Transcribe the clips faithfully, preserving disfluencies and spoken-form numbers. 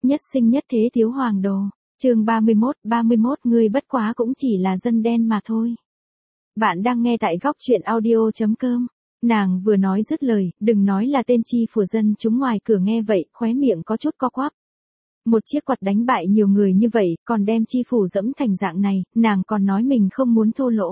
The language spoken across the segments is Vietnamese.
Nhất sinh nhất thế thiếu hoàng đồ. Chương ba mươi mốt, ba mươi mốt ngươi bất quá cũng chỉ là dân đen mà thôi. Bạn đang nghe tại góc truyện audio chấm com. Nàng vừa nói dứt lời, đừng nói là tên chi phủ dân chúng ngoài cửa nghe vậy, khóe miệng có chút co quắp. Một chiếc quạt đánh bại nhiều người như vậy, còn đem chi phủ dẫm thành dạng này, nàng còn nói mình không muốn thô lỗ.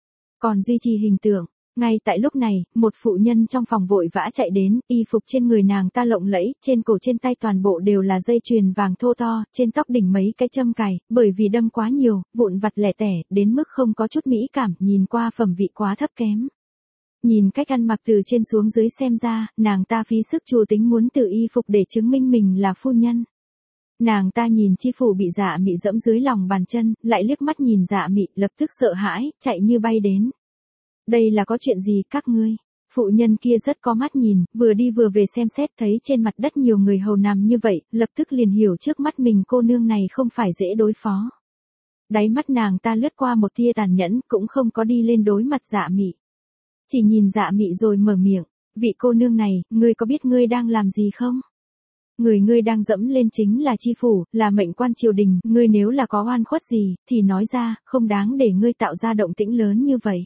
Còn duy trì hình tượng. Ngay tại lúc này, một phụ nhân trong phòng vội vã chạy đến, y phục trên người nàng ta lộng lẫy, trên cổ trên tay toàn bộ đều là dây chuyền vàng thô to, trên tóc đỉnh mấy cái châm cài, bởi vì đâm quá nhiều, vụn vặt lẻ tẻ, đến mức không có chút mỹ cảm, nhìn qua phẩm vị quá thấp kém. Nhìn cách ăn mặc từ trên xuống dưới xem ra, nàng ta phí sức chủ tính muốn tự y phục để chứng minh mình là phu nhân. Nàng ta nhìn chi phủ bị Dạ Mị dẫm dưới lòng bàn chân, lại liếc mắt nhìn Dạ Mị, lập tức sợ hãi, chạy như bay đến. Đây là có chuyện gì các ngươi? Phụ nhân kia rất có mắt nhìn, vừa đi vừa về xem xét thấy trên mặt đất nhiều người hầu nằm như vậy, lập tức liền hiểu trước mắt mình cô nương này không phải dễ đối phó. Đáy mắt nàng ta lướt qua một tia tàn nhẫn, cũng không có đi lên đối mặt Dạ Mị. Chỉ nhìn Dạ Mị rồi mở miệng, vị cô nương này, ngươi có biết ngươi đang làm gì không? Người ngươi đang dẫm lên chính là chi phủ, là mệnh quan triều đình, ngươi nếu là có oan khuất gì, thì nói ra, không đáng để ngươi tạo ra động tĩnh lớn như vậy.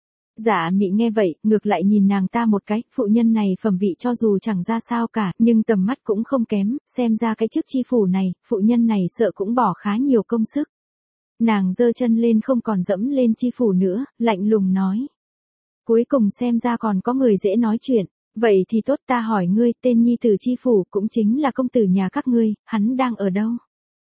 Dạ Mị nghe vậy, ngược lại nhìn nàng ta một cái, phụ nhân này phẩm vị cho dù chẳng ra sao cả, nhưng tầm mắt cũng không kém, xem ra cái chức chi phủ này, phụ nhân này sợ cũng bỏ khá nhiều công sức. Nàng giơ chân lên không còn dẫm lên chi phủ nữa, lạnh lùng nói. Cuối cùng xem ra còn có người dễ nói chuyện, vậy thì tốt ta hỏi ngươi, tên nhi tử chi phủ cũng chính là công tử nhà các ngươi, hắn đang ở đâu?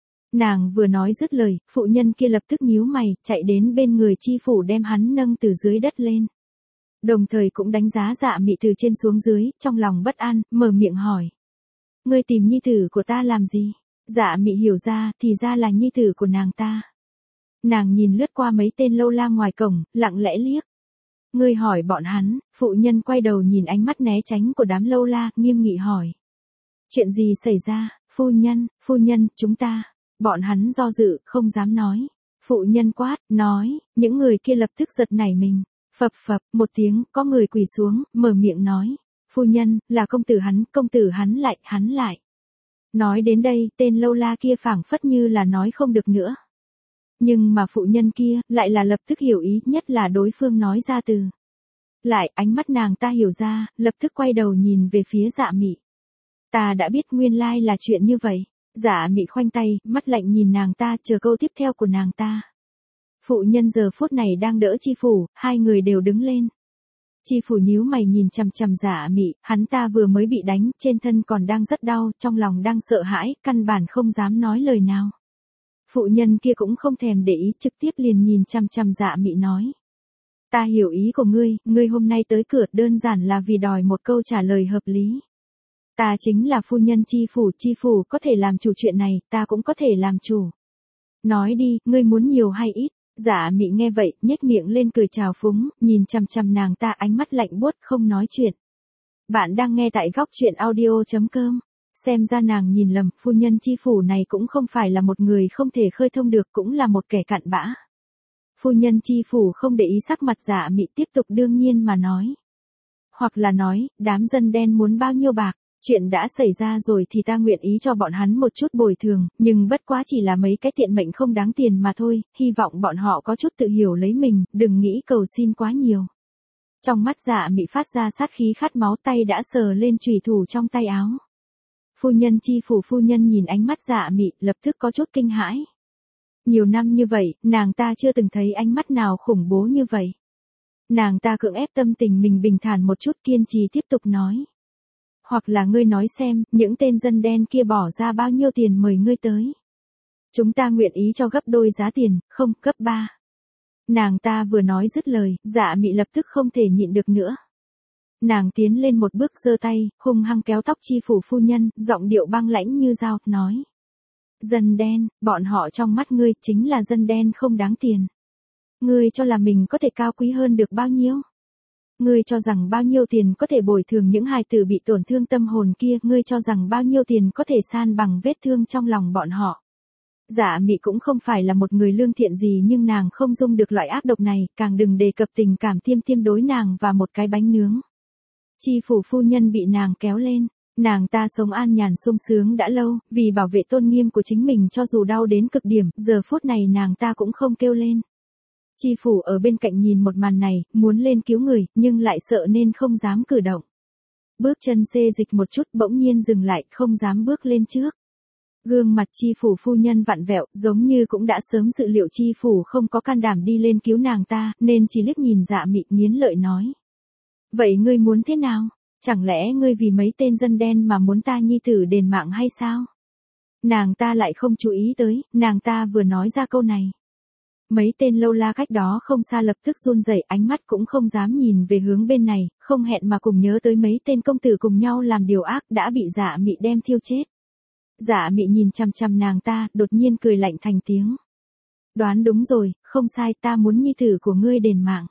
Nàng vừa nói dứt lời, phụ nhân kia lập tức nhíu mày, chạy đến bên người chi phủ đem hắn nâng từ dưới đất lên. Đồng thời cũng đánh giá Dạ Mị từ trên xuống dưới, trong lòng bất an, mở miệng hỏi. Ngươi tìm nhi tử của ta làm gì? Dạ Mị hiểu ra, thì ra là nhi tử của nàng ta. Nàng nhìn lướt qua mấy tên lâu la ngoài cổng, lặng lẽ liếc. Ngươi hỏi bọn hắn, phụ nhân quay đầu nhìn ánh mắt né tránh của đám lâu la, nghiêm nghị hỏi. Chuyện gì xảy ra, phu nhân, phu nhân, chúng ta. Bọn hắn do dự, không dám nói. Phụ nhân quát, nói, những người kia lập tức giật nảy mình. Phập phập, một tiếng, có người quỳ xuống, mở miệng nói. Phu nhân, là công tử hắn, công tử hắn lại, hắn lại. Nói đến đây, tên lâu la kia phảng phất như là nói không được nữa. Nhưng mà phụ nhân kia, lại là lập tức hiểu ý, nhất là đối phương nói ra từ. Lại, ánh mắt nàng ta hiểu ra, lập tức quay đầu nhìn về phía Dạ Mị. Ta đã biết nguyên lai là chuyện như vậy. Dạ Mị khoanh tay, mắt lạnh nhìn nàng ta, chờ câu tiếp theo của nàng ta. Phụ nhân giờ phút này đang đỡ chi phủ, hai người đều đứng lên. Chi phủ nhíu mày nhìn chằm chằm Dạ Mị, hắn ta vừa mới bị đánh, trên thân còn đang rất đau, trong lòng đang sợ hãi, căn bản không dám nói lời nào. Phụ nhân kia cũng không thèm để ý, trực tiếp liền nhìn chằm chằm Dạ Mị nói. Ta hiểu ý của ngươi, ngươi hôm nay tới cửa đơn giản là vì đòi một câu trả lời hợp lý. Ta chính là phu nhân chi phủ, chi phủ có thể làm chủ chuyện này, ta cũng có thể làm chủ. Nói đi, ngươi muốn nhiều hay ít? Dạ Mị nghe vậy, nhếch miệng lên cười trào phúng, nhìn chằm chằm nàng ta ánh mắt lạnh buốt không nói chuyện. Bạn đang nghe tại góc truyện audio chấm com. Xem ra nàng nhìn lầm, phu nhân chi phủ này cũng không phải là một người không thể khơi thông được, cũng là một kẻ cặn bã. Phu nhân chi phủ không để ý sắc mặt Dạ Mị, tiếp tục đương nhiên mà nói. Hoặc là nói, đám dân đen muốn bao nhiêu bạc, chuyện đã xảy ra rồi thì ta nguyện ý cho bọn hắn một chút bồi thường, nhưng bất quá chỉ là mấy cái tiện mệnh không đáng tiền mà thôi, hy vọng bọn họ có chút tự hiểu lấy mình, đừng nghĩ cầu xin quá nhiều. Trong mắt Dạ Mị phát ra sát khí khát máu, tay đã sờ lên chùy thủ trong tay áo. Phu nhân chi phủ phu nhân nhìn ánh mắt Dạ Mị, lập tức có chút kinh hãi. Nhiều năm như vậy, nàng ta chưa từng thấy ánh mắt nào khủng bố như vậy. Nàng ta cưỡng ép tâm tình mình bình thản một chút, kiên trì tiếp tục nói. Hoặc là ngươi nói xem, những tên dân đen kia bỏ ra bao nhiêu tiền mời ngươi tới. Chúng ta nguyện ý cho gấp đôi giá tiền, không, gấp ba. Nàng ta vừa nói dứt lời, Dạ Mị lập tức không thể nhịn được nữa. Nàng tiến lên một bước giơ tay, hung hăng kéo tóc chi phủ phu nhân, giọng điệu băng lãnh như dao, nói. Dân đen, bọn họ trong mắt ngươi chính là dân đen không đáng tiền. Ngươi cho là mình có thể cao quý hơn được bao nhiêu? Ngươi cho rằng bao nhiêu tiền có thể bồi thường những hài tử bị tổn thương tâm hồn kia, ngươi cho rằng bao nhiêu tiền có thể san bằng vết thương trong lòng bọn họ. Dạ Mị cũng không phải là một người lương thiện gì, nhưng nàng không dung được loại ác độc này, càng đừng đề cập tình cảm tiêm tiêm đối nàng và một cái bánh nướng. Chi phủ phu nhân bị nàng kéo lên, Nàng ta sống an nhàn sung sướng đã lâu, vì bảo vệ tôn nghiêm của chính mình cho dù đau đến cực điểm, giờ phút này nàng ta cũng không kêu lên. Chi phủ ở bên cạnh nhìn một màn này, muốn lên cứu người, nhưng lại sợ nên không dám cử động. Bước chân xê dịch một chút bỗng nhiên dừng lại, không dám bước lên trước. Gương mặt chi phủ phu nhân vặn vẹo, giống như cũng đã sớm dự liệu chi phủ không có can đảm đi lên cứu nàng ta, nên chỉ liếc nhìn Dạ Mị nghiến lợi nói. Vậy ngươi muốn thế nào? Chẳng lẽ ngươi vì mấy tên dân đen mà muốn ta nhi tử đền mạng hay sao? Nàng ta lại không chú ý tới, nàng ta vừa nói ra câu này. Mấy tên lâu la cách đó không xa lập tức run rẩy, ánh mắt cũng không dám nhìn về hướng bên này, không hẹn mà cùng nhớ tới mấy tên công tử cùng nhau làm điều ác đã bị Dạ Mị đem thiêu chết. Dạ Mị nhìn chằm chằm nàng ta, đột nhiên cười lạnh thành tiếng. Đoán đúng rồi, không sai, ta muốn nhi tử của ngươi đền mạng.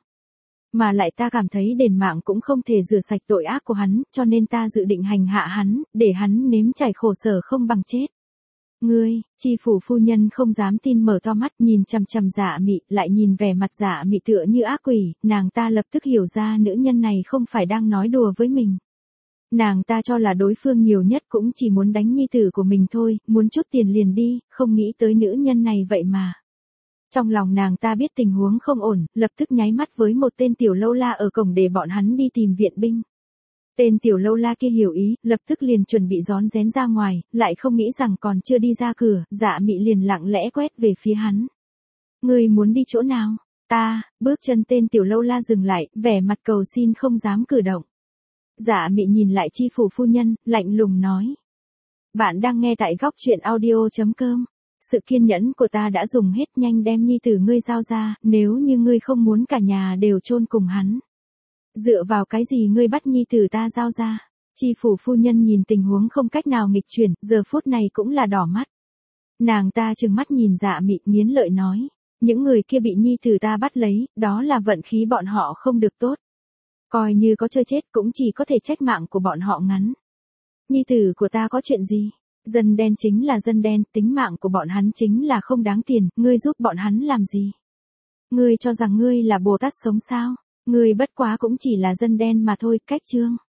Mà lại ta cảm thấy đền mạng cũng không thể rửa sạch tội ác của hắn, cho nên ta dự định hành hạ hắn, để hắn nếm trải khổ sở không bằng chết. Ngươi, chi phủ phu nhân không dám tin mở to mắt nhìn chằm chằm Dạ Mị, lại nhìn vẻ mặt Dạ Mị tựa như ác quỷ, nàng ta lập tức hiểu ra nữ nhân này không phải đang nói đùa với mình. Nàng ta cho là đối phương nhiều nhất cũng chỉ muốn đánh nhi tử của mình thôi, muốn chút tiền liền đi, không nghĩ tới nữ nhân này vậy mà. Trong lòng nàng ta biết tình huống không ổn, lập tức nháy mắt với một tên tiểu lâu la ở cổng để bọn hắn đi tìm viện binh. Tên tiểu lâu la kia hiểu ý, lập tức liền chuẩn bị rón rén ra ngoài, lại không nghĩ rằng còn chưa đi ra cửa, Dạ Mị liền lặng lẽ quét về phía hắn. Ngươi muốn đi chỗ nào? Ta, bước chân tên tiểu lâu la dừng lại, vẻ mặt cầu xin không dám cử động. Dạ Mị nhìn lại chi phủ phu nhân, lạnh lùng nói. Bạn đang nghe tại góc truyện audio chấm com. Sự kiên nhẫn của ta đã dùng hết, nhanh đem nhi tử ngươi giao ra, nếu như ngươi không muốn cả nhà đều chôn cùng hắn. Dựa vào cái gì ngươi bắt nhi tử ta giao ra? Chi phủ phu nhân nhìn tình huống không cách nào nghịch chuyển, giờ phút này cũng là đỏ mắt. Nàng ta trừng mắt nhìn Dạ Mị nghiến lợi nói. Những người kia bị nhi tử ta bắt lấy, đó là vận khí bọn họ không được tốt. Coi như có chơi chết cũng chỉ có thể trách mạng của bọn họ ngắn. Nhi tử của ta có chuyện gì? Dân đen chính là dân đen, tính mạng của bọn hắn chính là không đáng tiền, ngươi giúp bọn hắn làm gì? Ngươi cho rằng ngươi là Bồ Tát sống sao? Ngươi bất quá cũng chỉ là dân đen mà thôi, cách chương.